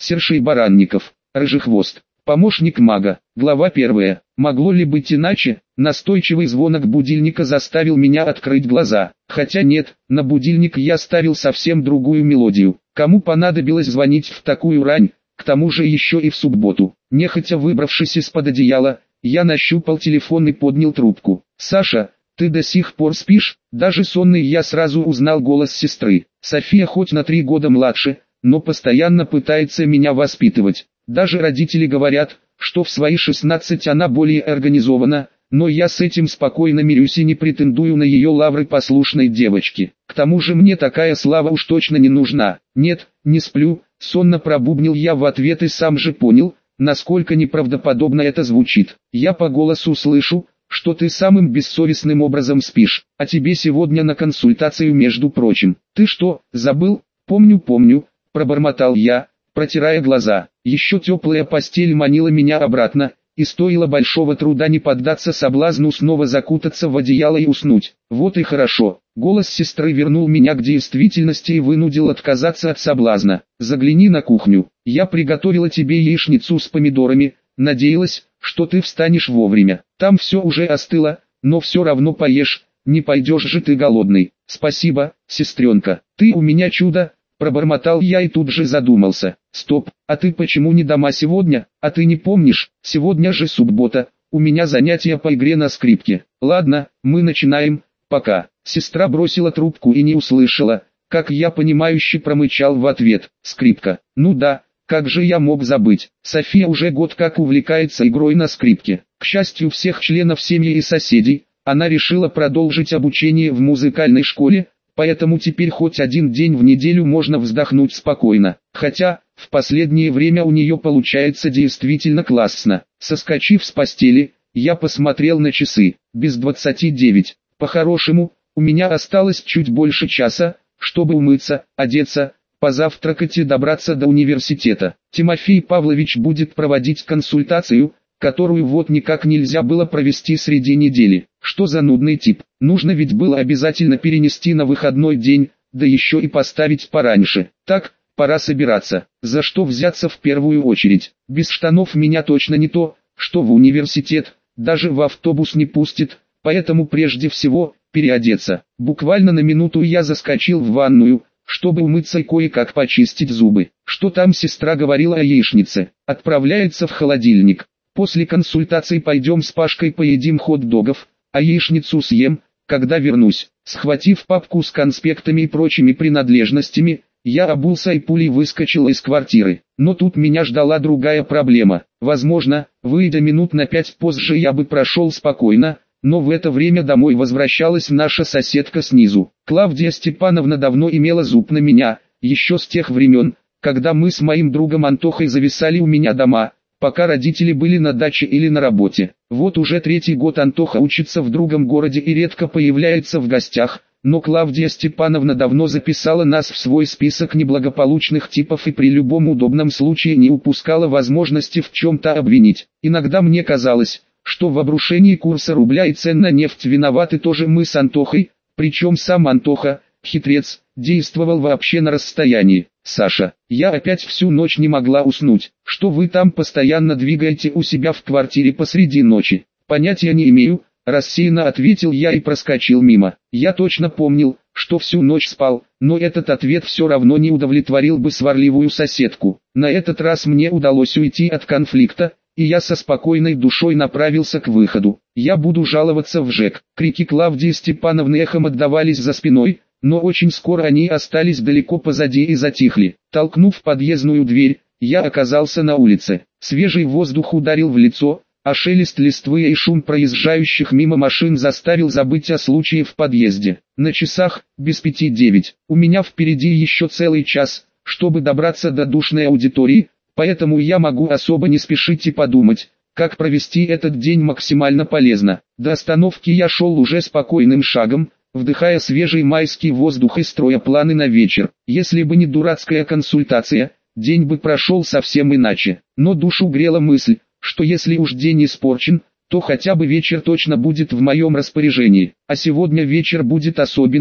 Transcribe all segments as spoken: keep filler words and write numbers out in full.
Сершей Баранников, Рыжехвост, помощник мага. Глава первая. Могло ли быть иначе? Настойчивый звонок будильника заставил меня открыть глаза. Хотя нет, на будильник я ставил совсем другую мелодию. Кому понадобилось звонить в такую рань, к тому же еще и в субботу? Нехотя выбравшись из-под одеяла, я нащупал телефон и поднял трубку. «Саша, ты до сих пор спишь?» Даже сонный я сразу узнал голос сестры. София хоть на три года младше, но постоянно пытается меня воспитывать. Даже родители говорят, что в свои шестнадцать она более организована, но я с этим спокойно мирюсь и не претендую на ее лавры послушной девочки. К тому же мне такая слава уж точно не нужна. «Нет, не сплю», сонно пробубнил я в ответ и сам же понял, насколько неправдоподобно это звучит. «Я по голосу слышу, что ты самым бессовестным образом спишь, а тебе сегодня на консультацию, между прочим». «Ты что, забыл?» «Помню, помню», пробормотал я, протирая глаза. Еще теплая постель манила меня обратно, и стоило большого труда не поддаться соблазну снова закутаться в одеяло и уснуть. «Вот и хорошо». Голос сестры вернул меня к действительности и вынудил отказаться от соблазна. «Загляни на кухню. Я приготовила тебе яичницу с помидорами, надеялась, что ты встанешь вовремя. Там все уже остыло, но все равно поешь, не пойдешь же ты голодный». «Спасибо, сестренка, ты у меня чудо», пробормотал я и тут же задумался. «Стоп, а ты почему не дома сегодня? А ты не помнишь, сегодня же суббота, у меня занятия по игре на скрипке». «Ладно, мы начинаем, пока». Сестра бросила трубку и не услышала, как я понимающе промычал в ответ. «Скрипка, ну да, как же я мог забыть». София уже год как увлекается игрой на скрипке. К счастью всех членов семьи и соседей, она решила продолжить обучение в музыкальной школе, поэтому теперь хоть один день в неделю можно вздохнуть спокойно. Хотя, в последнее время у нее получается действительно классно. Соскочив с постели, я посмотрел на часы. Без двадцати девять. По-хорошему, у меня осталось чуть больше часа, чтобы умыться, одеться, позавтракать и добраться до университета. Тимофей Павлович будет проводить консультацию, которую вот никак нельзя было провести среди недели. Что за нудный тип? Нужно ведь было обязательно перенести на выходной день, да еще и поставить пораньше. Так, пора собираться. За что взяться в первую очередь? Без штанов меня точно не то, что в университет, даже в автобус не пустит, поэтому прежде всего, переодеться. Буквально на минуту я заскочил в ванную, чтобы умыться и кое-как почистить зубы. Что там сестра говорила о яичнице? Отправляется в холодильник. После консультации пойдем с Пашкой поедим хот-догов, а яичницу съем, когда вернусь. Схватив папку с конспектами и прочими принадлежностями, я обулся и пулей выскочил из квартиры. Но тут меня ждала другая проблема. Возможно, выйдя минут на пять позже я бы прошел спокойно, но в это время домой возвращалась наша соседка снизу. Клавдия Степановна давно имела зуб на меня, еще с тех времен, когда мы с моим другом Антохой зависали у меня дома, пока родители были на даче или на работе. Вот уже третий год Антоха учится в другом городе и редко появляется в гостях, но Клавдия Степановна давно записала нас в свой список неблагополучных типов и при любом удобном случае не упускала возможности в чем-то обвинить. Иногда мне казалось, что в обрушении курса рубля и цен на нефть виноваты тоже мы с Антохой, причем сам Антоха, хитрец, действовал вообще на расстоянии. «Саша, я опять всю ночь не могла уснуть. Что вы там постоянно двигаете у себя в квартире посреди ночи?» «Понятия не имею», рассеянно ответил я и проскочил мимо. Я точно помнил, что всю ночь спал, но этот ответ все равно не удовлетворил бы сварливую соседку. На этот раз мне удалось уйти от конфликта, и я со спокойной душой направился к выходу. «Я буду жаловаться в ЖЭК». Крики Клавдии Степановны эхом отдавались за спиной, но очень скоро они остались далеко позади и затихли. Толкнув подъездную дверь, я оказался на улице. Свежий воздух ударил в лицо, а шелест листвы и шум проезжающих мимо машин заставил забыть о случае в подъезде. На часах, без пяти девять. У меня впереди еще целый час, чтобы добраться до душной аудитории, поэтому я могу особо не спешить и подумать, как провести этот день максимально полезно. До остановки я шел уже спокойным шагом, вдыхая свежий майский воздух и строя планы на вечер. Если бы не дурацкая консультация, день бы прошел совсем иначе. Но душу грела мысль, что если уж день испорчен, то хотя бы вечер точно будет в моем распоряжении. А сегодня вечер будет особенным,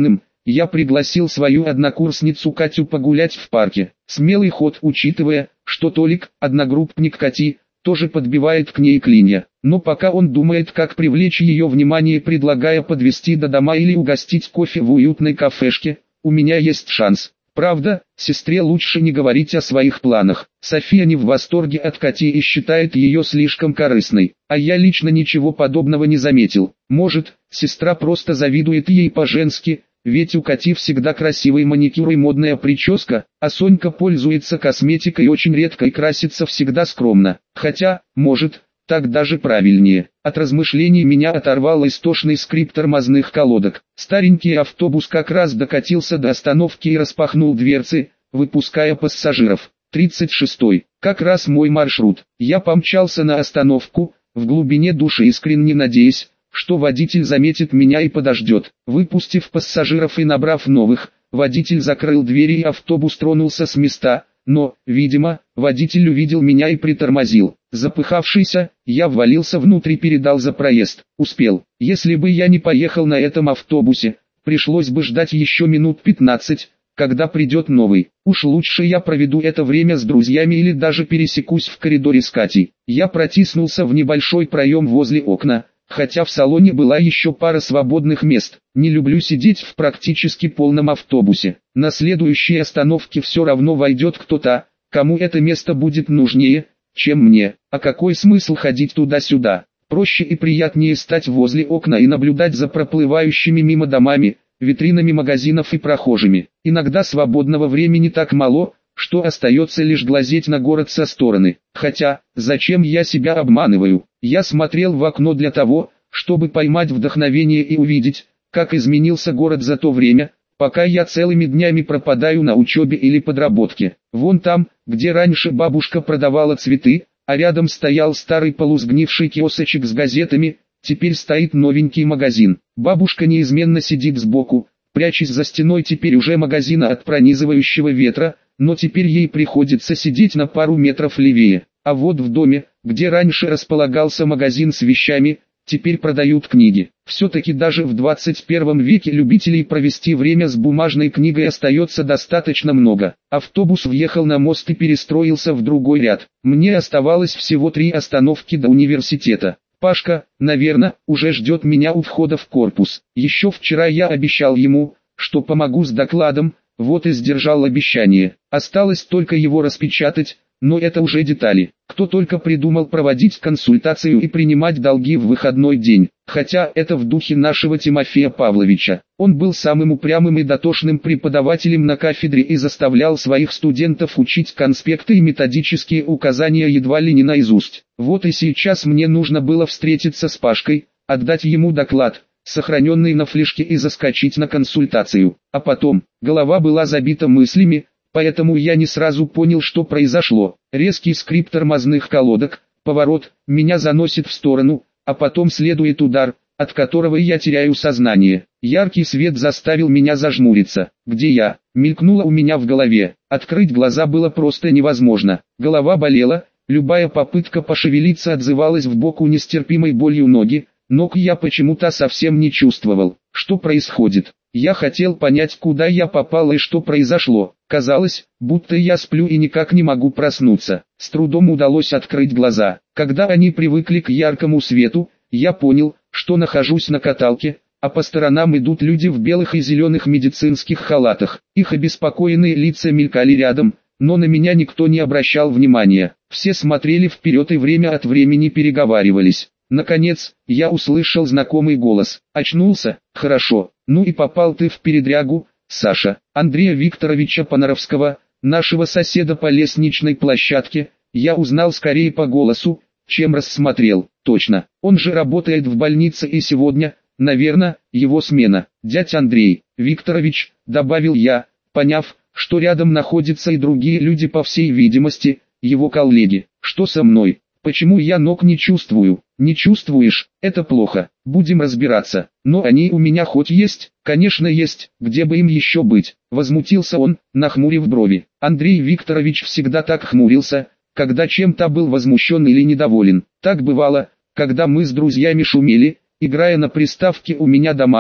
я пригласил свою однокурсницу Катю погулять в парке. Смелый ход, учитывая, что Толик, одногруппник Кати, тоже подбивает к ней клинья. Но пока он думает, как привлечь ее внимание, предлагая подвезти до дома или угостить кофе в уютной кафешке, у меня есть шанс. Правда, сестре лучше не говорить о своих планах. София не в восторге от Кати и считает ее слишком корыстной, а я лично ничего подобного не заметил. Может, сестра просто завидует ей по-женски, ведь у Кати всегда красивый маникюр и модная прическа, а Сонька пользуется косметикой очень редко и красится всегда скромно. Хотя, может, так даже правильнее. От размышлений меня оторвал истошный скрип тормозных колодок. Старенький автобус как раз докатился до остановки и распахнул дверцы, выпуская пассажиров. тридцать шестой. Как раз мой маршрут. Я помчался на остановку, в глубине души искренне надеясь, что водитель заметит меня и подождет. Выпустив пассажиров и набрав новых, водитель закрыл двери и автобус тронулся с места, но, видимо, водитель увидел меня и притормозил. Запыхавшийся, я ввалился внутрь и передал за проезд. Успел. Если бы я не поехал на этом автобусе, пришлось бы ждать еще минут пятнадцать, когда придет новый. Уж лучше я проведу это время с друзьями или даже пересекусь в коридоре с Катей. Я протиснулся в небольшой проем возле окна, хотя в салоне была еще пара свободных мест. Не люблю сидеть в практически полном автобусе. На следующей остановке все равно войдет кто-то, кому это место будет нужнее, чем мне. А какой смысл ходить туда-сюда? Проще и приятнее стать возле окна и наблюдать за проплывающими мимо домами, витринами магазинов и прохожими. Иногда свободного времени так мало, что остается лишь глазеть на город со стороны. Хотя, зачем я себя обманываю? Я смотрел в окно для того, чтобы поймать вдохновение и увидеть, как изменился город за то время, пока я целыми днями пропадаю на учебе или подработке. Вон там, где раньше бабушка продавала цветы, а рядом стоял старый полусгнивший киосочек с газетами, теперь стоит новенький магазин. Бабушка неизменно сидит сбоку, прячась за стеной теперь уже магазина от пронизывающего ветра, но теперь ей приходится сидеть на пару метров левее. А вот в доме, где раньше располагался магазин с вещами, теперь продают книги. Все-таки даже в двадцать первом веке любителей провести время с бумажной книгой остается достаточно много. Автобус въехал на мост и перестроился в другой ряд. Мне оставалось всего три остановки до университета. Пашка, наверное, уже ждет меня у входа в корпус. Еще вчера я обещал ему, что помогу с докладом, вот и сдержал обещание. Осталось только его распечатать, но это уже детали. Кто только придумал проводить консультацию и принимать долги в выходной день. Хотя это в духе нашего Тимофея Павловича. Он был самым упрямым и дотошным преподавателем на кафедре и заставлял своих студентов учить конспекты и методические указания едва ли не наизусть. Вот и сейчас мне нужно было встретиться с Пашкой, отдать ему доклад, сохраненный на флешке, и заскочить на консультацию. А потом, голова была забита мыслями, поэтому я не сразу понял, что произошло. Резкий скрип тормозных колодок, поворот, меня заносит в сторону, а потом следует удар, от которого я теряю сознание. Яркий свет заставил меня зажмуриться. «Где я?» мелькнуло у меня в голове. Открыть глаза было просто невозможно. Голова болела, любая попытка пошевелиться отзывалась в боку нестерпимой болью. Ноги, ног я почему-то совсем не чувствовал. Что происходит? Я хотел понять, куда я попал и что произошло. Казалось, будто я сплю и никак не могу проснуться. С трудом удалось открыть глаза. Когда они привыкли к яркому свету, я понял, что нахожусь на каталке, а по сторонам идут люди в белых и зеленых медицинских халатах. Их обеспокоенные лица мелькали рядом, но на меня никто не обращал внимания. Все смотрели вперед и время от времени переговаривались. Наконец, я услышал знакомый голос. Очнулся? Хорошо. Ну и попал ты в передрягу, Саша. Андрея Викторовича Понаровского, нашего соседа по лестничной площадке, я узнал скорее по голосу, чем рассмотрел. Точно, он же работает в больнице и сегодня, наверное, его смена. Дядь Андрей Викторович, добавил я, поняв, что рядом находятся и другие люди, по всей видимости, его коллеги. Что со мной? Почему я ног не чувствую? Не чувствуешь? Это плохо. Будем разбираться. Но они у меня хоть есть? Конечно есть. Где бы им еще быть? Возмутился он, нахмурив брови. Андрей Викторович всегда так хмурился, когда чем-то был возмущен или недоволен. Так бывало, когда мы с друзьями шумели, играя на приставке у меня дома,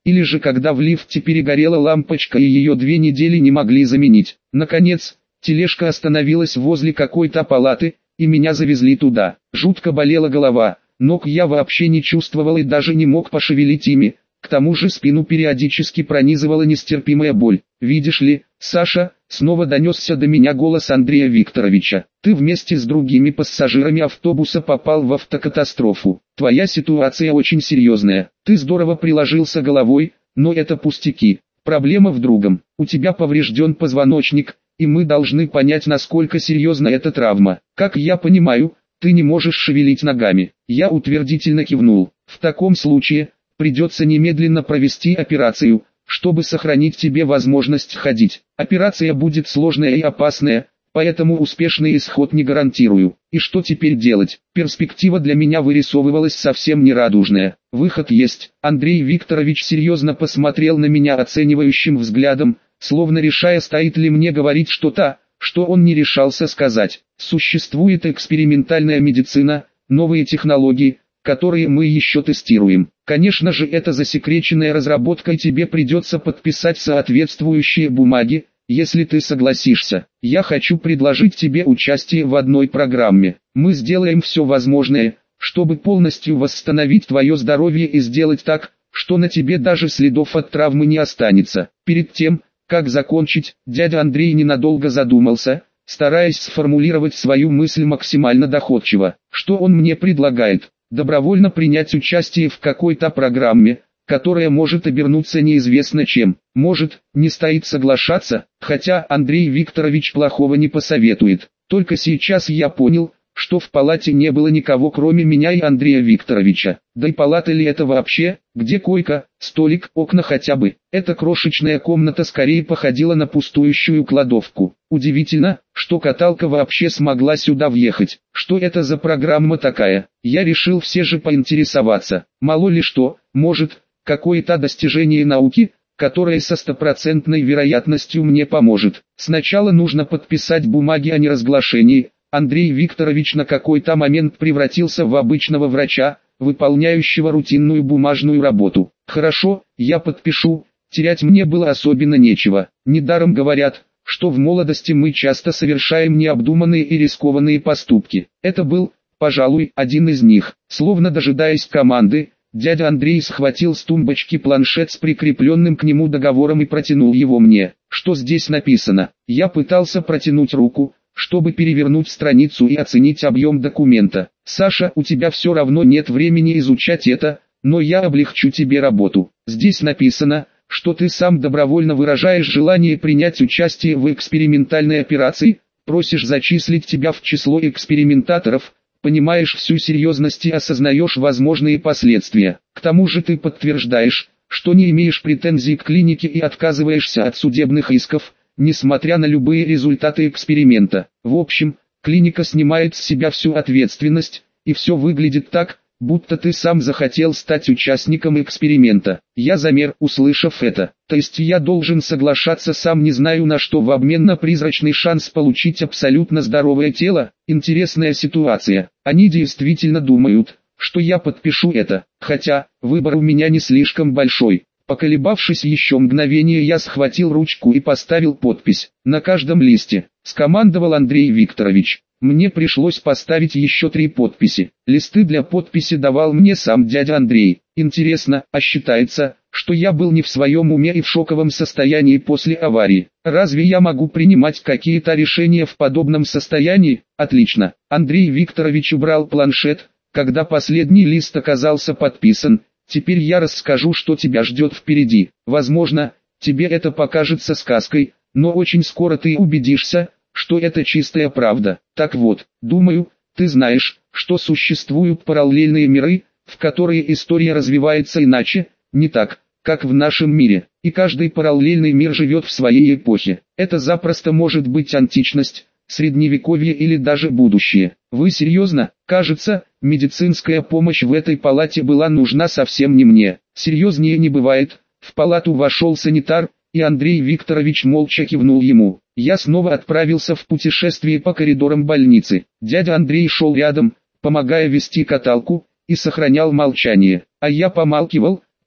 или же когда в лифте перегорела лампочка и ее две недели не могли заменить. Наконец, тележка остановилась возле какой-то палаты, и меня завезли туда. Жутко болела голова, ног я вообще не чувствовал и даже не мог пошевелить ими, к тому же спину периодически пронизывала нестерпимая боль. «Видишь ли, Саша», снова донесся до меня голос Андрея Викторовича, «ты вместе с другими пассажирами автобуса попал в автокатастрофу. Твоя ситуация очень серьезная, ты здорово приложился головой, но это пустяки. Проблема в другом, у тебя поврежден позвоночник, и мы должны понять, насколько серьезна эта травма. Как я понимаю, ты не можешь шевелить ногами». Я утвердительно кивнул. «В таком случае, придется немедленно провести операцию, чтобы сохранить тебе возможность ходить. Операция будет сложная и опасная, поэтому успешный исход не гарантирую. И что теперь делать?» Перспектива для меня вырисовывалась совсем нерадужная. «Выход есть». Андрей Викторович серьезно посмотрел на меня оценивающим взглядом, словно решая, стоит ли мне говорить что-то, что он не решался сказать. «Существует экспериментальная медицина, новые технологии, которые мы еще тестируем. Конечно же, это засекреченная разработка, и тебе придется подписать соответствующие бумаги, если ты согласишься. Я хочу предложить тебе участие в одной программе. Мы сделаем все возможное, чтобы полностью восстановить твое здоровье и сделать так, что на тебе даже следов от травмы не останется». Перед тем, как закончить, дядя Андрей ненадолго задумался, стараясь сформулировать свою мысль максимально доходчиво. «Что он мне предлагает? Добровольно принять участие в какой-то программе, которая может обернуться неизвестно чем. Может, не стоит соглашаться, хотя Андрей Викторович плохого не посоветует. Только сейчас я понял, что в палате не было никого кроме меня и Андрея Викторовича. Да и палата ли это вообще, где койка, столик, окна хотя бы. Эта крошечная комната скорее походила на пустующую кладовку. Удивительно, что каталка вообще смогла сюда въехать. Что это за программа такая? Я решил все же поинтересоваться. Мало ли что, может, какое-то достижение науки, которое со стопроцентной вероятностью мне поможет. Сначала нужно подписать бумаги о неразглашении. Андрей Викторович на какой-то момент превратился в обычного врача, выполняющего рутинную бумажную работу. Хорошо, я подпишу, терять мне было особенно нечего. Недаром говорят, что в молодости мы часто совершаем необдуманные и рискованные поступки. Это был, пожалуй, один из них. Словно дожидаясь команды, дядя Андрей схватил с тумбочки планшет с прикрепленным к нему договором и протянул его мне. «Что здесь написано?» Я пытался протянуть руку, чтобы перевернуть страницу и оценить объем документа. «Саша, у тебя все равно нет времени изучать это, но я облегчу тебе работу. Здесь написано, что ты сам добровольно выражаешь желание принять участие в экспериментальной операции, просишь зачислить тебя в число экспериментаторов, понимаешь всю серьезность и осознаешь возможные последствия. К тому же ты подтверждаешь, что не имеешь претензий к клинике и отказываешься от судебных исков, несмотря на любые результаты эксперимента. В общем, клиника снимает с себя всю ответственность, и все выглядит так, будто ты сам захотел стать участником эксперимента». Я замер, услышав это. То есть я должен соглашаться, сам не знаю на что, в обмен на призрачный шанс получить абсолютно здоровое тело? Интересная ситуация. Они действительно думают, что я подпишу это, хотя, выбор у меня не слишком большой. Поколебавшись еще мгновение, я схватил ручку и поставил подпись. «На каждом листе», — скомандовал Андрей Викторович. Мне пришлось поставить еще три подписи. Листы для подписи давал мне сам дядя Андрей. Интересно, а считается, что я был не в своем уме и в шоковом состоянии после аварии? Разве я могу принимать какие-то решения в подобном состоянии? Отлично. Андрей Викторович убрал планшет, когда последний лист оказался подписан. «Теперь я расскажу, что тебя ждет впереди. Возможно, тебе это покажется сказкой, но очень скоро ты убедишься, что это чистая правда. Так вот, думаю, ты знаешь, что существуют параллельные миры, в которые история развивается иначе, не так, как в нашем мире, и каждый параллельный мир живет в своей эпохе. Это запросто может быть античность, средневековье или даже будущее. Вы серьезно? Кажется, медицинская помощь в этой палате была нужна совсем не мне. Серьезнее не бывает». В палату вошел санитар, и Андрей Викторович молча кивнул ему. Я снова отправился в путешествие по коридорам больницы. Дядя Андрей шел рядом, помогая вести каталку, и сохранял молчание. А я помалкивал,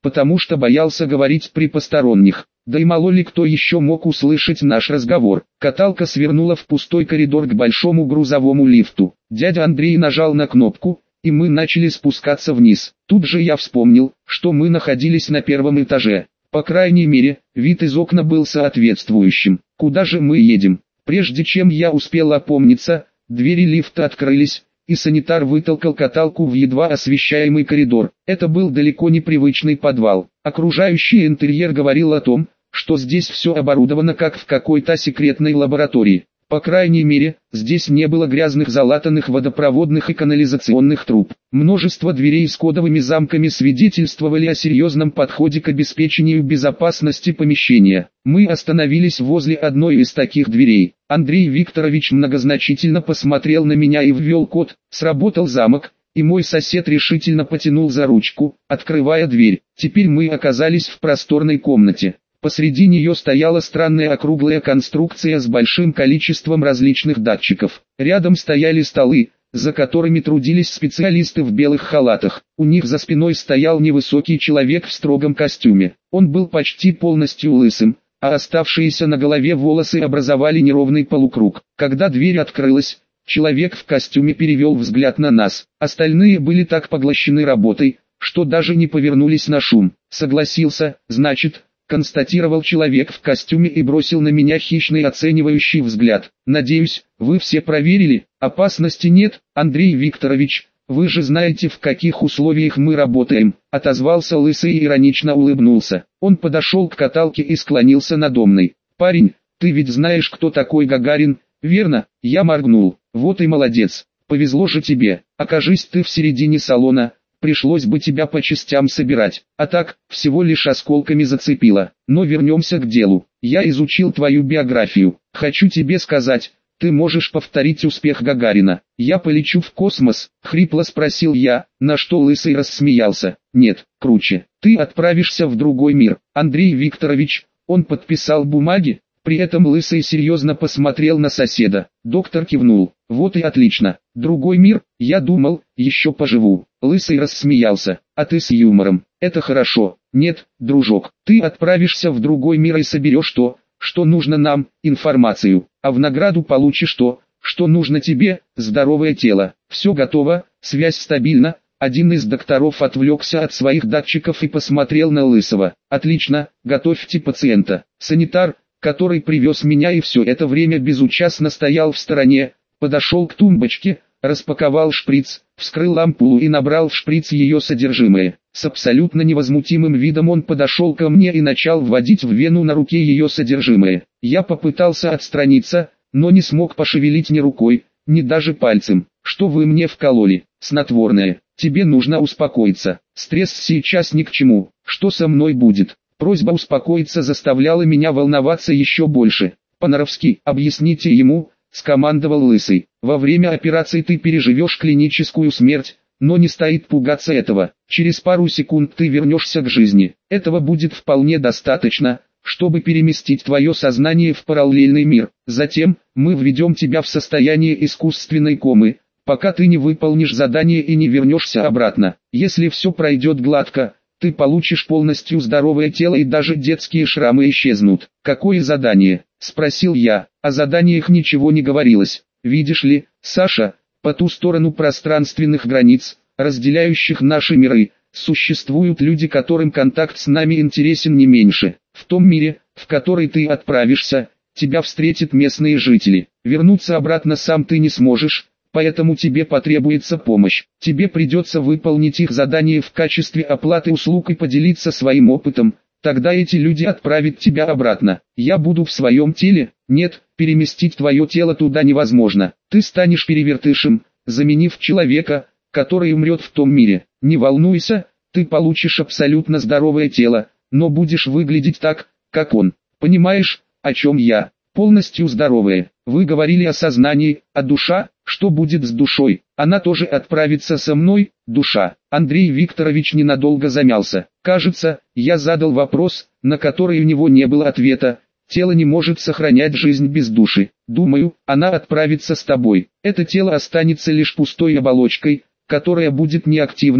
потому что боялся говорить при посторонних. Да и мало ли кто еще мог услышать наш разговор. Каталка свернула в пустой коридор к большому грузовому лифту. Дядя Андрей нажал на кнопку, и мы начали спускаться вниз. Тут же я вспомнил, что мы находились на первом этаже. По крайней мере, вид из окна был соответствующим. Куда же мы едем? Прежде чем я успел опомниться, двери лифта открылись, и санитар вытолкал каталку в едва освещаемый коридор. Это был далеко не привычный подвал. Окружающий интерьер говорил о том, что здесь все оборудовано как в какой-то секретной лаборатории. По крайней мере, здесь не было грязных залатанных водопроводных и канализационных труб. Множество дверей с кодовыми замками свидетельствовали о серьезном подходе к обеспечению безопасности помещения. Мы остановились возле одной из таких дверей. Андрей Викторович многозначительно посмотрел на меня и ввел код. Сработал замок, и мой сосед решительно потянул за ручку, открывая дверь. Теперь мы оказались в просторной комнате. Посреди нее стояла странная округлая конструкция с большим количеством различных датчиков. Рядом стояли столы, за которыми трудились специалисты в белых халатах. У них за спиной стоял невысокий человек в строгом костюме. Он был почти полностью лысым, а оставшиеся на голове волосы образовали неровный полукруг. Когда дверь открылась, человек в костюме перевел взгляд на нас. Остальные были так поглощены работой, что даже не повернулись на шум. «Согласился, значит», — констатировал человек в костюме и бросил на меня хищный оценивающий взгляд. «Надеюсь, вы все проверили? Опасности нет, Андрей Викторович, вы же знаете, в каких условиях мы работаем», — отозвался лысый и иронично улыбнулся. Он подошел к каталке и склонился надо мной. «Парень, ты ведь знаешь, кто такой Гагарин, верно?» Я моргнул. «Вот и молодец, повезло же тебе, окажись ты в середине салона, пришлось бы тебя по частям собирать, а так, всего лишь осколками зацепило. Но вернемся к делу. Я изучил твою биографию. Хочу тебе сказать, ты можешь повторить успех Гагарина. Я полечу в космос?» — хрипло спросил я, на что лысый рассмеялся. «Нет, круче. Ты отправишься в другой мир. Андрей Викторович». Он подписал бумаги. При этом лысый серьезно посмотрел на соседа. Доктор кивнул. «Вот и отлично. Другой мир, я думал, еще поживу». Лысый рассмеялся. «А ты с юмором. Это хорошо. Нет, дружок, ты отправишься в другой мир и соберешь то, что нужно нам, информацию. А в награду получишь то, что нужно тебе, здоровое тело. Все готово, связь стабильна». Один из докторов отвлекся от своих датчиков и посмотрел на Лысого. «Отлично, готовьте пациента». Санитар, который привез меня и все это время безучастно стоял в стороне, подошел к тумбочке, распаковал шприц, вскрыл ампулу и набрал в шприц ее содержимое. С абсолютно невозмутимым видом он подошел ко мне и начал вводить в вену на руке ее содержимое. Я попытался отстраниться, но не смог пошевелить ни рукой, ни даже пальцем. «Что вы мне вкололи? Снотворное. Тебе нужно успокоиться. Стресс сейчас ни к чему. Что со мной будет?» Просьба успокоиться заставляла меня волноваться еще больше. «По-наровски, объясните ему», — скомандовал Лысый. «Во время операции ты переживешь клиническую смерть, но не стоит пугаться этого. Через пару секунд ты вернешься к жизни. Этого будет вполне достаточно, чтобы переместить твое сознание в параллельный мир. Затем, мы введем тебя в состояние искусственной комы, пока ты не выполнишь задание и не вернешься обратно. Если все пройдет гладко, ты получишь полностью здоровое тело и даже детские шрамы исчезнут». «Какое задание?» — спросил я. О заданиях ничего не говорилось. «Видишь ли, Саша, по ту сторону пространственных границ, разделяющих наши миры, существуют люди, которым контакт с нами интересен не меньше. В том мире, в который ты отправишься, тебя встретят местные жители. Вернуться обратно сам ты не сможешь, поэтому тебе потребуется помощь. Тебе придется выполнить их задание в качестве оплаты услуг и поделиться своим опытом. Тогда эти люди отправят тебя обратно. Я буду в своем теле? Нет, переместить твое тело туда невозможно. Ты станешь перевертышем, заменив человека, который умрет в том мире. Не волнуйся, ты получишь абсолютно здоровое тело, но будешь выглядеть так, как он. Понимаешь, о чем я? Полностью здоровое. Вы говорили о сознании, а душа? Что будет с душой? Она тоже отправится со мной, душа?» Андрей Викторович ненадолго замялся. Кажется, я задал вопрос, на который у него не было ответа. «Тело не может сохранять жизнь без души. Думаю, она отправится с тобой. Это тело останется лишь пустой оболочкой, которая будет неактивна,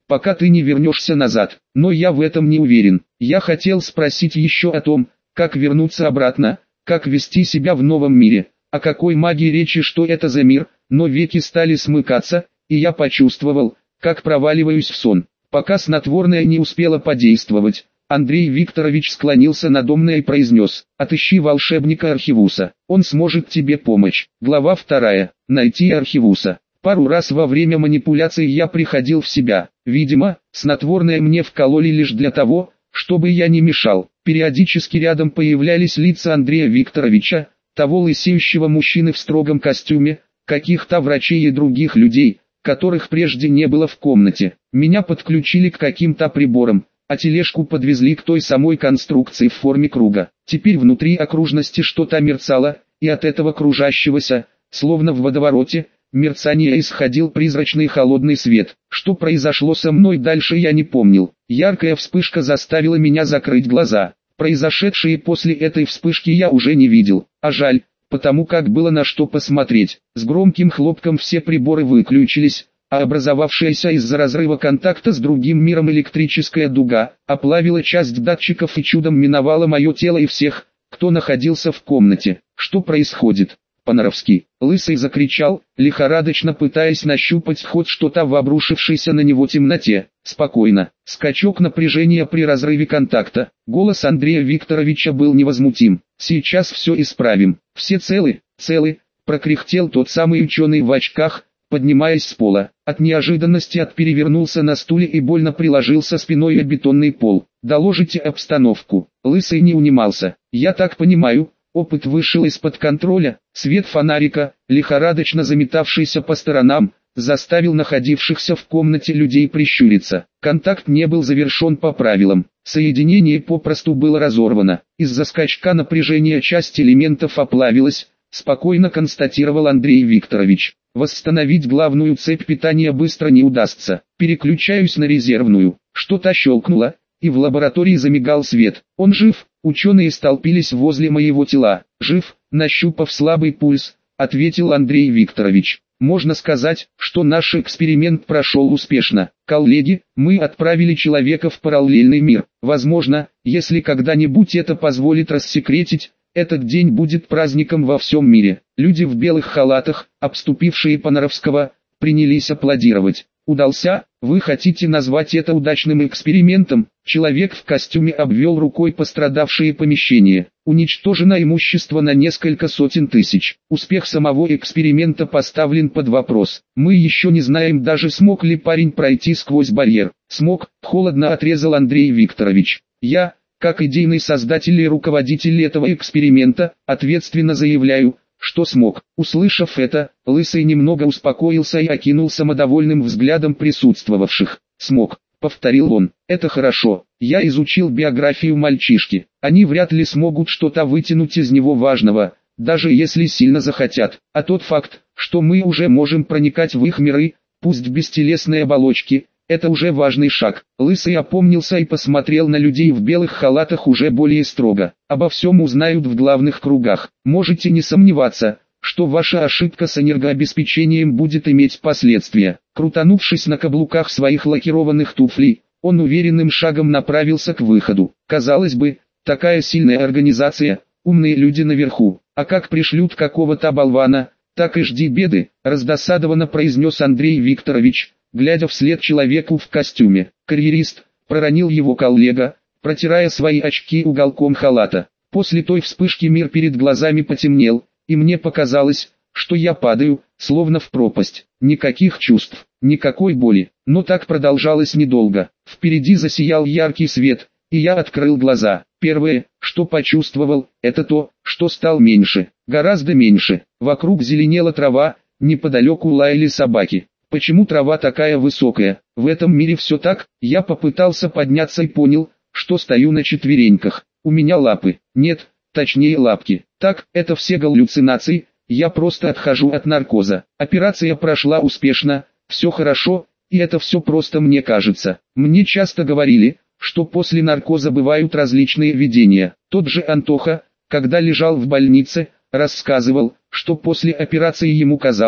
пока ты не вернешься назад. Но я в этом не уверен. Я хотел спросить еще о том, как вернуться обратно, как вести себя в новом мире. О какой магии речи, что это за мир, но веки стали смыкаться, и я почувствовал, как проваливаюсь в сон. Пока снотворное не успело подействовать, Андрей Викторович склонился надо мной и произнес: «Отыщи волшебника Архивуса, он сможет тебе помочь». Глава вторая. Найти Архивуса. Пару раз во время манипуляций я приходил в себя. Видимо, снотворное мне вкололи лишь для того, чтобы я не мешал. Периодически рядом появлялись лица Андрея Викторовича, того лысеющего мужчины в строгом костюме, каких-то врачей и других людей, которых прежде не было в комнате. Меня подключили к каким-то приборам, а тележку подвезли к той самой конструкции в форме круга. Теперь внутри окружности что-то мерцало, и от этого кружащегося, словно в водовороте, мерцания исходил призрачный холодный свет. Что произошло со мной дальше, я не помнил. Яркая вспышка заставила меня закрыть глаза. Произошедшее после этой вспышки я уже не видел, а жаль, потому как было на что посмотреть. С громким хлопком все приборы выключились, а образовавшаяся из-за разрыва контакта с другим миром электрическая дуга оплавила часть датчиков и чудом миновала мое тело и всех, кто находился в комнате. Что происходит? По-наровски. Лысый закричал, лихорадочно пытаясь нащупать хоть что-то в обрушившейся на него темноте. Спокойно. Скачок напряжения при разрыве контакта. Голос Андрея Викторовича был невозмутим. Сейчас все исправим. Все целы? Целы, прокряхтел тот самый ученый в очках, поднимаясь с пола. От неожиданности от перевернулся на стуле и больно приложился спиной о бетонный пол. Доложите обстановку. Лысый не унимался. Я так понимаю, опыт вышел из-под контроля. Свет фонарика, лихорадочно заметавшийся по сторонам, заставил находившихся в комнате людей прищуриться. Контакт не был завершен по правилам. Соединение попросту было разорвано. Из-за скачка напряжения часть элементов оплавилась, спокойно констатировал Андрей Викторович. Восстановить главную цепь питания быстро не удастся. Переключаюсь на резервную. Что-то щелкнуло, и в лаборатории замигал свет. Он жив? Ученые столпились возле моего тела. Жив, нащупав слабый пульс, ответил Андрей Викторович. Можно сказать, что наш эксперимент прошел успешно. Коллеги, мы отправили человека в параллельный мир. Возможно, если когда-нибудь это позволит рассекретить, этот день будет праздником во всем мире. Люди в белых халатах, обступившие Понаровского, принялись аплодировать. Удался? Вы хотите назвать это удачным экспериментом? Человек в костюме обвел рукой пострадавшие помещения. Уничтожено имущество на несколько сотен тысяч. Успех самого эксперимента поставлен под вопрос. Мы еще не знаем даже, смог ли парень пройти сквозь барьер. Смог, холодно отрезал Андрей Викторович. Я, как идейный создатель и руководитель этого эксперимента, ответственно заявляю, что смог. Услышав это, Лысый немного успокоился и окинул самодовольным взглядом присутствовавших. «Смог», — повторил он, — «это хорошо. Я изучил биографию мальчишки. Они вряд ли смогут что-то вытянуть из него важного, даже если сильно захотят. А тот факт, что мы уже можем проникать в их миры, пусть в бестелесной оболочке, это уже важный шаг». Лысый опомнился и посмотрел на людей в белых халатах уже более строго. «Обо всем узнают в главных кругах. Можете не сомневаться, что ваша ошибка с энергообеспечением будет иметь последствия». Крутанувшись на каблуках своих лакированных туфлей, он уверенным шагом направился к выходу. Казалось бы, такая сильная организация, умные люди наверху. А как пришлют какого-то болвана, так и жди беды, раздосадованно произнес Андрей Викторович, глядя вслед человеку в костюме. «Карьерист», — проронил его коллега, протирая свои очки уголком халата. После той вспышки мир перед глазами потемнел, и мне показалось, что я падаю, словно в пропасть. Никаких чувств, никакой боли. Но так продолжалось недолго. Впереди засиял яркий свет, и я открыл глаза. Первое, что почувствовал, это то, что стал меньше. Гораздо меньше. Вокруг зеленела трава, неподалеку лаяли собаки. Почему трава такая высокая? В этом мире все так. Я попытался подняться и понял, что стою на четвереньках. У меня лапы. Нет, точнее лапки. Так, это все галлюцинации. Я просто отхожу от наркоза. Операция прошла успешно, все хорошо, и это все просто мне кажется. Мне часто говорили, что после наркоза бывают различные видения. Тот же Антоха, когда лежал в больнице, рассказывал, что после операции ему казалось,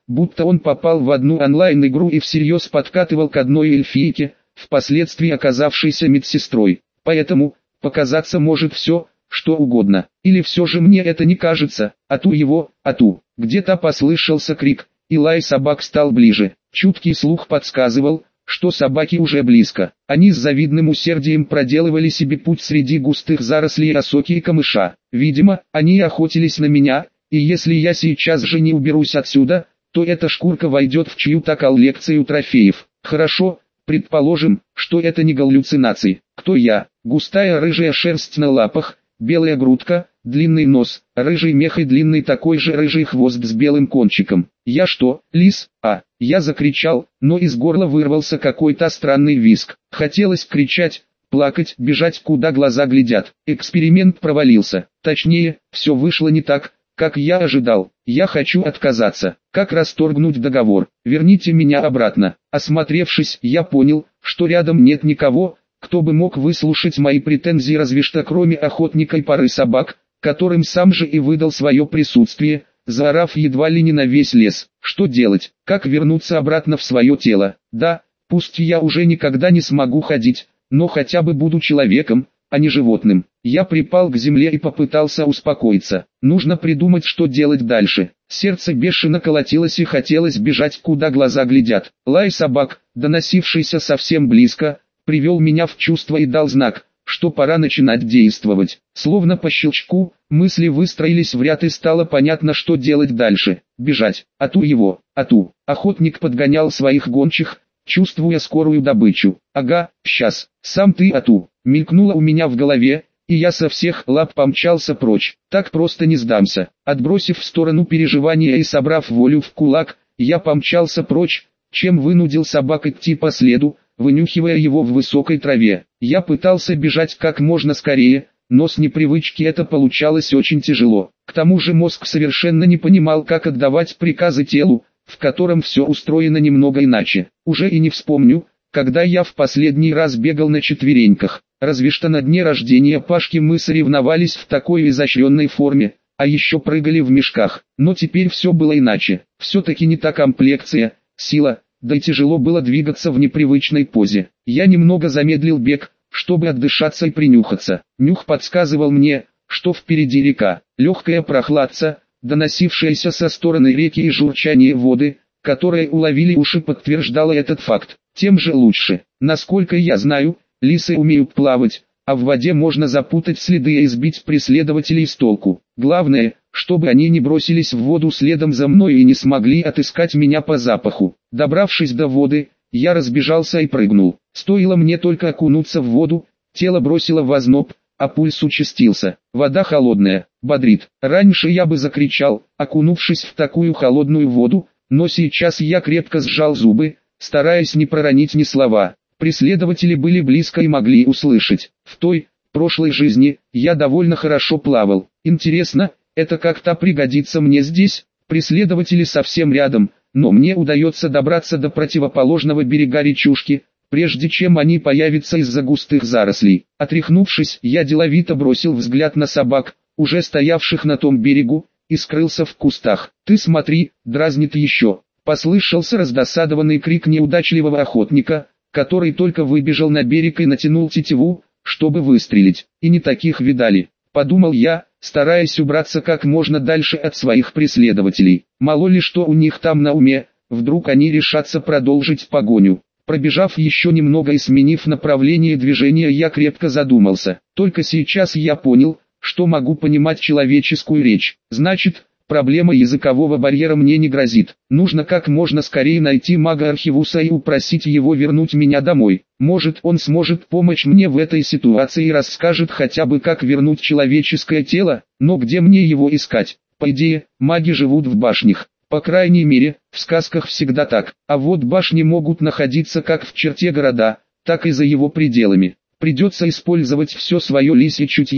будто он попал в одну онлайн-игру и всерьез подкатывал к одной эльфийке, впоследствии оказавшейся медсестрой. Поэтому, показаться может все, что угодно. Или все же мне это не кажется, а ту его, а ту. Где-то послышался крик, и лай собак стал ближе. Чуткий слух подсказывал, что собаки уже близко. Они с завидным усердием проделывали себе путь среди густых зарослей осоки и камыша. Видимо, они охотились на меня, и если я сейчас же не уберусь отсюда, то эта шкурка войдет в чью-то коллекцию трофеев. Хорошо, предположим, что это не галлюцинации. Кто я? Густая рыжая шерсть на лапах, белая грудка, длинный нос, рыжий мех и длинный такой же рыжий хвост с белым кончиком. Я что, лис? А, я закричал, но из горла вырвался какой-то странный визг. Хотелось кричать, плакать, бежать куда глаза глядят. Эксперимент провалился. Точнее, все вышло не так, как я ожидал. Я хочу отказаться. Как расторгнуть договор? Верните меня обратно. Осмотревшись, я понял, что рядом нет никого, кто бы мог выслушать мои претензии, разве что кроме охотника и пары собак, которым сам же и выдал свое присутствие, заорав едва ли не на весь лес. Что делать? Как вернуться обратно в свое тело? Да, пусть я уже никогда не смогу ходить, но хотя бы буду человеком, а не животным. Я припал к земле и попытался успокоиться. Нужно придумать, что делать дальше. Сердце бешено колотилось и хотелось бежать, куда глаза глядят. Лай собак, доносившийся совсем близко, привел меня в чувство и дал знак, что пора начинать действовать. Словно по щелчку, мысли выстроились в ряд и стало понятно, что делать дальше. Бежать. Ату его, ату. Охотник подгонял своих гончих, чувствуя скорую добычу. Ага, сейчас, сам ты ату. Мелькнуло у меня в голове, и я со всех лап помчался прочь. Так просто не сдамся. Отбросив в сторону переживания и собрав волю в кулак, я помчался прочь, чем вынудил собак идти по следу, вынюхивая его в высокой траве. Я пытался бежать как можно скорее, но с непривычки это получалось очень тяжело. К тому же мозг совершенно не понимал, как отдавать приказы телу, в котором все устроено немного иначе. Уже и не вспомню, когда я в последний раз бегал на четвереньках. Разве что на дне рождения Пашки мы соревновались в такой изощренной форме, а еще прыгали в мешках. Но теперь все было иначе. Все-таки не та комплекция, сила, да и тяжело было двигаться в непривычной позе. Я немного замедлил бег, чтобы отдышаться и принюхаться. Нюх подсказывал мне, что впереди река. Легкая прохладца, доносившаяся со стороны реки, и журчание воды, которое уловили уши, подтверждало этот факт. Тем же лучше. Насколько я знаю, лисы умеют плавать, а в воде можно запутать следы и сбить преследователей с толку. Главное, чтобы они не бросились в воду следом за мной и не смогли отыскать меня по запаху. Добравшись до воды, я разбежался и прыгнул. Стоило мне только окунуться в воду, тело бросило в озноб, а пульс участился. Вода холодная, бодрит. Раньше я бы закричал, окунувшись в такую холодную воду, но сейчас я крепко сжал зубы, стараясь не проронить ни слова. Преследователи были близко и могли услышать. В той, прошлой жизни, я довольно хорошо плавал. Интересно, это как-то пригодится мне здесь? Преследователи совсем рядом, но мне удается добраться до противоположного берега речушки, прежде чем они появятся из-за густых зарослей. Отряхнувшись, я деловито бросил взгляд на собак, уже стоявших на том берегу, и скрылся в кустах. «Ты смотри, дразнит еще!» Послышался раздосадованный крик неудачливого охотника, который только выбежал на берег и натянул тетиву, чтобы выстрелить. И не таких видали, подумал я, стараясь убраться как можно дальше от своих преследователей. Мало ли что у них там на уме, вдруг они решатся продолжить погоню. Пробежав еще немного и сменив направление движения, я крепко задумался. Только сейчас я понял, что могу понимать человеческую речь. Значит, проблема языкового барьера мне не грозит. Нужно как можно скорее найти мага Архивуса и упросить его вернуть меня домой. Может, он сможет помочь мне в этой ситуации и расскажет хотя бы, как вернуть человеческое тело, но где мне его искать? По идее, маги живут в башнях. По крайней мере, в сказках всегда так. А вот башни могут находиться как в черте города, так и за его пределами. Придется использовать все свое лисье чутье,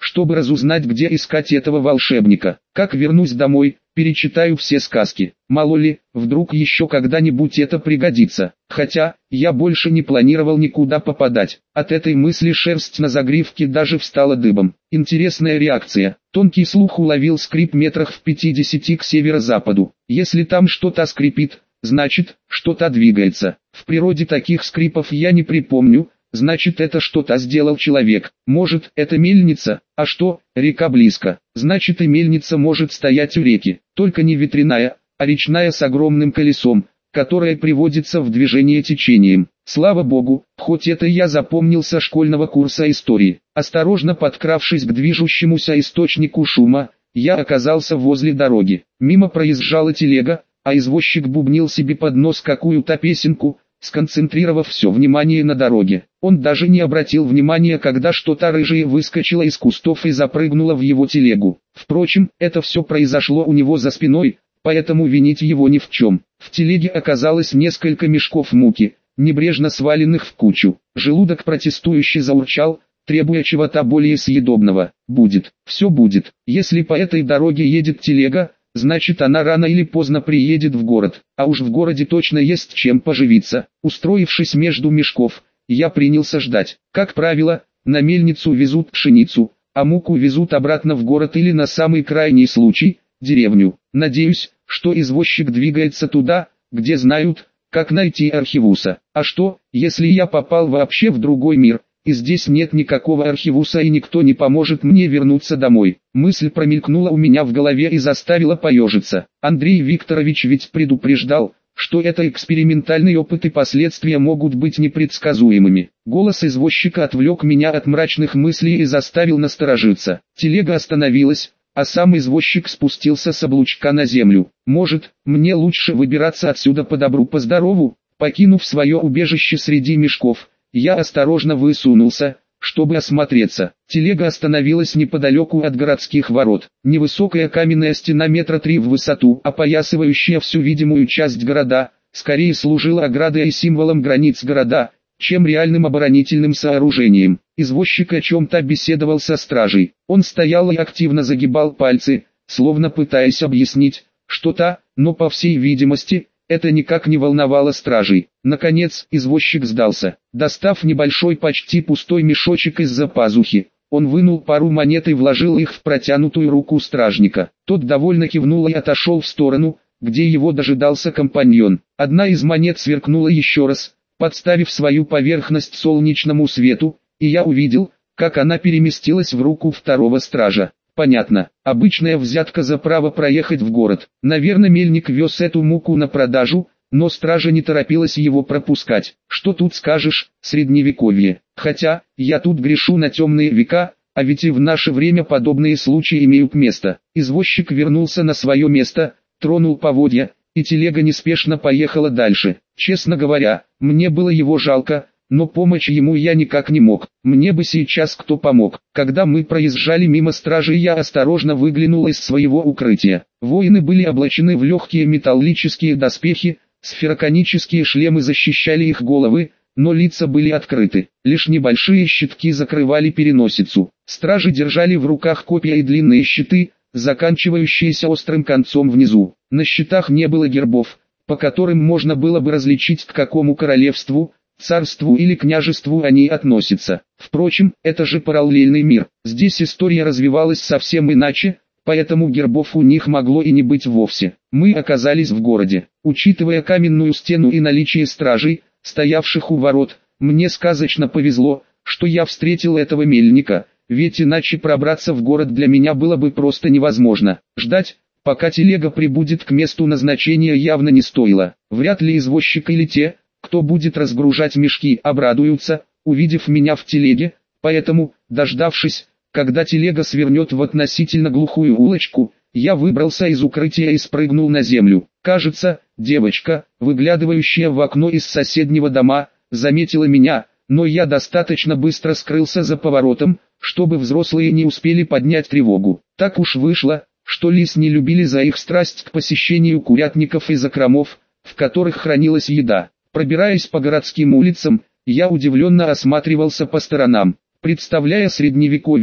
чтобы разузнать, где искать этого волшебника. Как вернусь домой, перечитаю все сказки. Мало ли, вдруг еще когда-нибудь это пригодится. Хотя, я больше не планировал никуда попадать. От этой мысли шерсть на загривке даже встала дыбом. Интересная реакция. Тонкий слух уловил скрип метрах в пятидесяти к северо-западу. Если там что-то скрипит, значит, что-то двигается. В природе таких скрипов я не припомню. Значит, это что-то сделал человек. Может, это мельница? А что, река близко. Значит, и мельница может стоять у реки. Только не ветряная, а речная с огромным колесом, которое приводится в движение течением. Слава богу, хоть это я запомнил со школьного курса истории. Осторожно подкравшись к движущемуся источнику шума, я оказался возле дороги. Мимо проезжала телега, а извозчик бубнил себе под нос какую-то песенку, сконцентрировав все внимание на дороге. Он даже не обратил внимания, когда что-то рыжее выскочило из кустов и запрыгнуло в его телегу. Впрочем, это все произошло у него за спиной, поэтому винить его ни в чем. В телеге оказалось несколько мешков муки, небрежно сваленных в кучу. Желудок протестующе заурчал, требуя чего-то более съедобного. Будет, все будет. Если по этой дороге едет телега, значит, она рано или поздно приедет в город, а уж в городе точно есть чем поживиться. Устроившись между мешков, я принялся ждать. Как правило, на мельницу везут пшеницу, а муку везут обратно в город или на самый крайний случай, деревню. Надеюсь, что извозчик двигается туда, где знают, как найти Архивуса. А что, если я попал вообще в другой мир, и здесь нет никакого Архивуса и никто не поможет мне вернуться домой? Мысль промелькнула у меня в голове и заставила поежиться. Андрей Викторович ведь предупреждал, что это экспериментальный опыт и последствия могут быть непредсказуемыми. Голос извозчика отвлек меня от мрачных мыслей и заставил насторожиться. Телега остановилась, а сам извозчик спустился с облучка на землю. Может, мне лучше выбираться отсюда по добру по здорову? Покинув свое убежище среди мешков, я осторожно высунулся, чтобы осмотреться. Телега остановилась неподалеку от городских ворот. Невысокая каменная стена метра три в высоту, опоясывающая всю видимую часть города, скорее служила оградой и символом границ города, чем реальным оборонительным сооружением. Извозчик о чем-то беседовал со стражей. Он стоял и активно загибал пальцы, словно пытаясь объяснить что-то, но по всей видимости, это никак не волновало стражей. Наконец, извозчик сдался. Достав небольшой почти пустой мешочек из-за пазухи, он вынул пару монет и вложил их в протянутую руку стражника. Тот довольно кивнул и отошел в сторону, где его дожидался компаньон. Одна из монет сверкнула еще раз, подставив свою поверхность солнечному свету, и я увидел, как она переместилась в руку второго стража. Понятно, обычная взятка за право проехать в город. Наверное, мельник вез эту муку на продажу, но стража не торопилась его пропускать. Что тут скажешь, средневековье. Хотя, я тут грешу на темные века, а ведь и в наше время подобные случаи имеют место. Извозчик вернулся на свое место, тронул поводья, и телега неспешно поехала дальше. Честно говоря, мне было его жалко, но помочь ему я никак не мог. Мне бы сейчас кто помог. Когда мы проезжали мимо стражи, я осторожно выглянул из своего укрытия. Воины были облачены в легкие металлические доспехи, сфероконические шлемы защищали их головы, но лица были открыты. Лишь небольшие щитки закрывали переносицу. Стражи держали в руках копья и длинные щиты, заканчивающиеся острым концом внизу. На щитах не было гербов, по которым можно было бы различить, к какому королевству, царству или княжеству они относятся. Впрочем, это же параллельный мир. Здесь история развивалась совсем иначе, поэтому гербов у них могло и не быть вовсе. Мы оказались в городе. Учитывая каменную стену и наличие стражей, стоявших у ворот, мне сказочно повезло, что я встретил этого мельника, ведь иначе пробраться в город для меня было бы просто невозможно. Ждать, пока телега прибудет к месту назначения, явно не стоило. Вряд ли извозчик или те, кто будет разгружать мешки, обрадуются, увидев меня в телеге, поэтому, дождавшись, когда телега свернет в относительно глухую улочку, я выбрался из укрытия и спрыгнул на землю. Кажется, девочка, выглядывающая в окно из соседнего дома, заметила меня, но я достаточно быстро скрылся за поворотом, чтобы взрослые не успели поднять тревогу. Так уж вышло, что лис не любили за их страсть к посещению курятников и закромов, в которых хранилась еда. Пробираясь по городским улицам, я удивленно осматривался по сторонам. Представляя средневековье,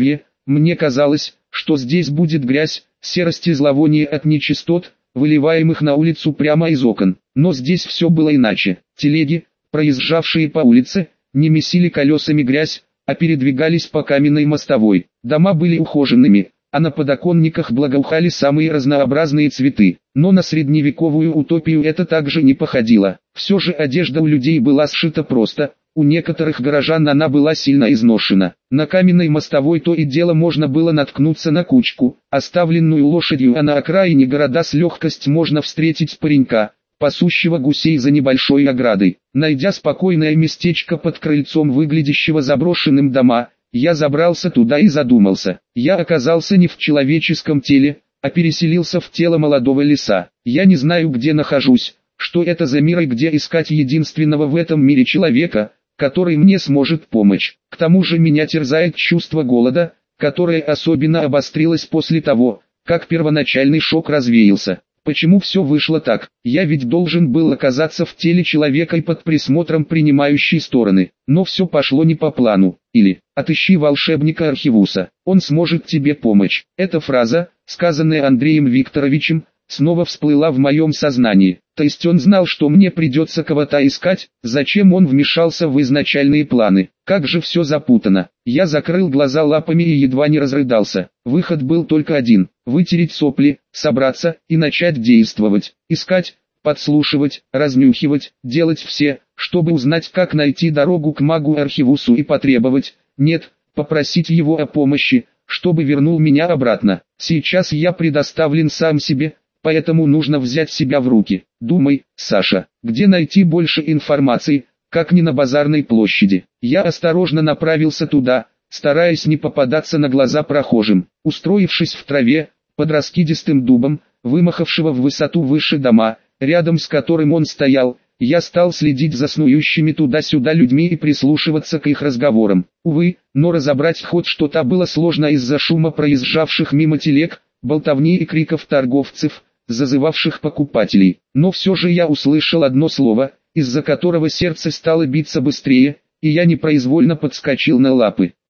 Мне казалось, что здесь будет грязь, серость и зловоние от нечистот, выливаемых на улицу прямо из окон. Но здесь все было иначе. Телеги, проезжавшие по улице, не месили колесами грязь, а передвигались по каменной мостовой. Дома были ухоженными, а на подоконниках благоухали самые разнообразные цветы. Но на средневековую утопию это также не походило. Все же одежда у людей была сшита просто, у некоторых горожан она была сильно изношена. На каменной мостовой то и дело можно было наткнуться на кучку, оставленную лошадью, а на окраине города с легкостью можно встретить паренька, пасущего гусей за небольшой оградой. Найдя спокойное местечко под крыльцом выглядящего заброшенным дома, я забрался туда и задумался. Я оказался не в человеческом теле, а переселился в тело молодого лиса. Я не знаю, где нахожусь, что это за мир и где искать единственного в этом мире человека, который мне сможет помочь. К тому же меня терзает чувство голода, которое особенно обострилось после того, как первоначальный шок развеялся. Почему все вышло так? Я ведь должен был оказаться в теле человека и под присмотром принимающей стороны. Но все пошло не по плану. Или «Отыщи волшебника Архивуса, он сможет тебе помочь». Эта фраза, сказанная Андреем Викторовичем, снова всплыла в моем сознании. То есть он знал, что мне придется кого-то искать, зачем он вмешался в изначальные планы. Как же все запутано. Я закрыл глаза лапами и едва не разрыдался. Выход был только один – вытереть сопли, собраться и начать действовать. Искать, подслушивать, разнюхивать, делать все, чтобы узнать, как найти дорогу к магу Архивусу и потребовать, нет, попросить его о помощи, чтобы вернул меня обратно. Сейчас я предоставлен сам себе. Поэтому нужно взять себя в руки. Думай, Саша, где найти больше информации, как не на базарной площади. Я осторожно направился туда, стараясь не попадаться на глаза прохожим. Устроившись в траве, под раскидистым дубом, вымахавшего в высоту выше дома, рядом с которым он стоял, я стал следить за снующими туда-сюда людьми и прислушиваться к их разговорам. Увы, но разобрать хоть что-то было сложно из-за шума проезжавших мимо телег, болтовни и криков торговцев, зазывавших покупателей. Но все же я услышал одно слово, из-за которого сердце стало биться быстрее, и я непроизвольно подскочил на лапы.